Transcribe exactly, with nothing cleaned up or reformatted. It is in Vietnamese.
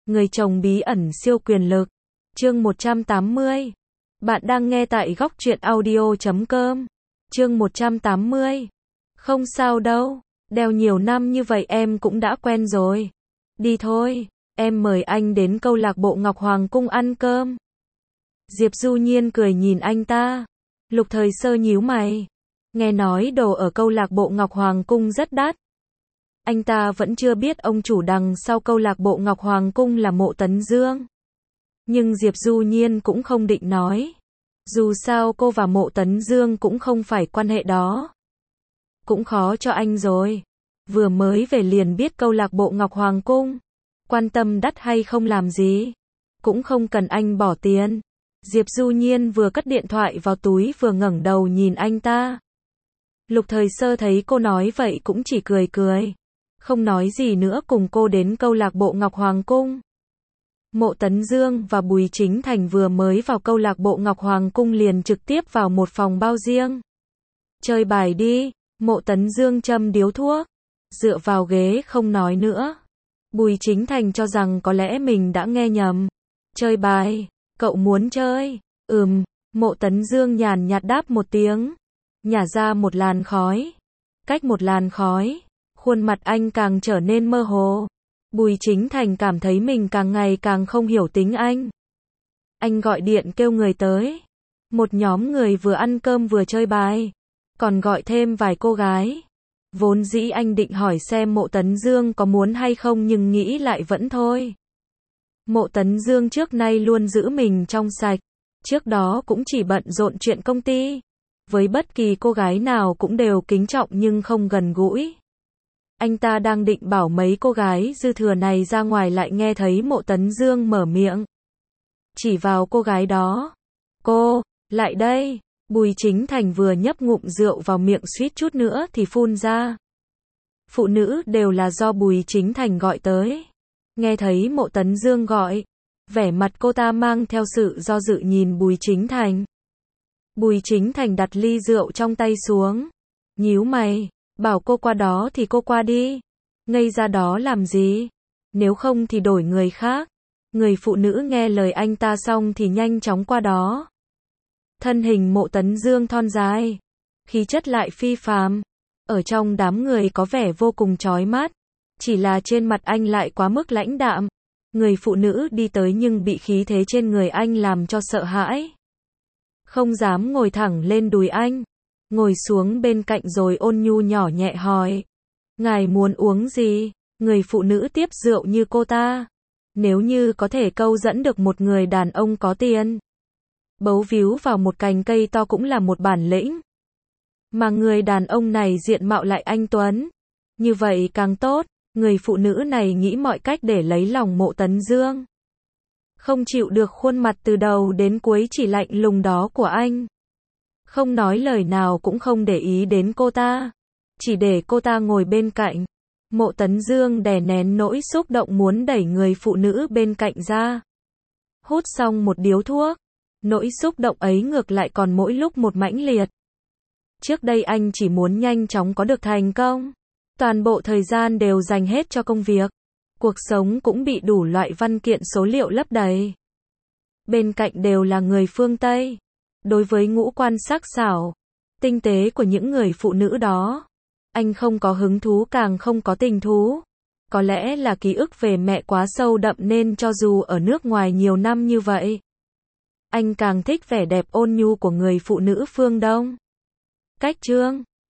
Người chồng bí ẩn siêu quyền lực. Chương một trăm tám mươi. Bạn đang nghe tại góc truyện audio chấm com. Chương một trăm tám mươi. Không sao đâu, đeo nhiều năm như vậy em cũng đã quen rồi. Đi thôi, em mời anh đến câu lạc bộ Ngọc Hoàng Cung ăn cơm. Diệp Du Nhiên cười nhìn anh ta. Lục Thời Sơ nhíu mày. Nghe nói đồ ở câu lạc bộ Ngọc Hoàng Cung rất đắt. Anh ta vẫn chưa biết ông chủ đằng sau câu lạc bộ Ngọc Hoàng Cung là Mộ Tấn Dương. Nhưng Diệp Du Nhiên cũng không định nói. Dù sao cô và Mộ Tấn Dương cũng không phải quan hệ đó. Cũng khó cho anh rồi. Vừa mới về liền biết câu lạc bộ Ngọc Hoàng Cung. Quan tâm đắt hay không làm gì. Cũng không cần anh bỏ tiền. Diệp Du Nhiên vừa cất điện thoại vào túi vừa ngẩng đầu nhìn anh ta. Lục Thời Sơ thấy cô nói vậy cũng chỉ cười cười. Không nói gì nữa cùng cô đến câu lạc bộ Ngọc Hoàng Cung. Mộ Tấn Dương và Bùi Chính Thành vừa mới vào câu lạc bộ Ngọc Hoàng Cung liền trực tiếp vào một phòng bao riêng. Chơi bài đi, Mộ Tấn Dương châm điếu thuốc, dựa vào ghế không nói nữa. Bùi Chính Thành cho rằng có lẽ mình đã nghe nhầm. Chơi bài, cậu muốn chơi? Ừm, Mộ Tấn Dương nhàn nhạt đáp một tiếng, nhả ra một làn khói. Cách một làn khói, khuôn mặt anh càng trở nên mơ hồ. Bùi Chính Thành cảm thấy mình càng ngày càng không hiểu tính anh. Anh gọi điện kêu người tới. Một nhóm người vừa ăn cơm vừa chơi bài. Còn gọi thêm vài cô gái. Vốn dĩ anh định hỏi xem Mộ Tấn Dương có muốn hay không nhưng nghĩ lại vẫn thôi. Mộ Tấn Dương trước nay luôn giữ mình trong sạch. Trước đó cũng chỉ bận rộn chuyện công ty. Với bất kỳ cô gái nào cũng đều kính trọng nhưng không gần gũi. Anh ta đang định bảo mấy cô gái dư thừa này ra ngoài lại nghe thấy Mộ Tấn Dương mở miệng. Chỉ vào cô gái đó. Cô, lại đây. Bùi Chính Thành vừa nhấp ngụm rượu vào miệng suýt chút nữa thì phun ra. Phụ nữ đều là do Bùi Chính Thành gọi tới. Nghe thấy Mộ Tấn Dương gọi. Vẻ mặt cô ta mang theo sự do dự nhìn Bùi Chính Thành. Bùi Chính Thành đặt ly rượu trong tay xuống. Nhíu mày. Bảo cô qua đó thì cô qua đi. Ngây ra đó làm gì? Nếu không thì đổi người khác. Người phụ nữ nghe lời anh ta xong thì nhanh chóng qua đó. Thân hình Mộ Tấn Dương thon dài. Khí chất lại phi phàm. Ở trong đám người có vẻ vô cùng chói mắt. Chỉ là trên mặt anh lại quá mức lãnh đạm. Người phụ nữ đi tới nhưng bị khí thế trên người anh làm cho sợ hãi. Không dám ngồi thẳng lên đùi anh. Ngồi xuống bên cạnh rồi ôn nhu nhỏ nhẹ hỏi. Ngài muốn uống gì? Người phụ nữ tiếp rượu như cô ta. Nếu như có thể câu dẫn được một người đàn ông có tiền. Bấu víu vào một cành cây to cũng là một bản lĩnh. Mà người đàn ông này diện mạo lại anh tuấn. Như vậy càng tốt. Người phụ nữ này nghĩ mọi cách để lấy lòng Mộ Tấn Dương. Không chịu được khuôn mặt từ đầu đến cuối chỉ lạnh lùng đó của anh. Không nói lời nào cũng không để ý đến cô ta. Chỉ để cô ta ngồi bên cạnh. Mộ Tấn Dương đè nén nỗi xúc động muốn đẩy người phụ nữ bên cạnh ra. Hút xong một điếu thuốc. Nỗi xúc động ấy ngược lại còn mỗi lúc một mãnh liệt. Trước đây anh chỉ muốn nhanh chóng có được thành công. Toàn bộ thời gian đều dành hết cho công việc. Cuộc sống cũng bị đủ loại văn kiện số liệu lấp đầy. Bên cạnh đều là người phương Tây. Đối với ngũ quan sắc sảo, tinh tế của những người phụ nữ đó, anh không có hứng thú càng không có tình thú. Có lẽ là ký ức về mẹ quá sâu đậm nên cho dù ở nước ngoài nhiều năm như vậy, anh càng thích vẻ đẹp ôn nhu của người phụ nữ phương Đông. Cách chương